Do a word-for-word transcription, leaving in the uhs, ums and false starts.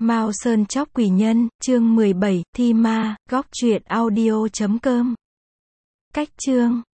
Mao Sơn chóc quỷ nhân, chương mười bảy, thi ma, góc truyện audio chấm com. Cách chương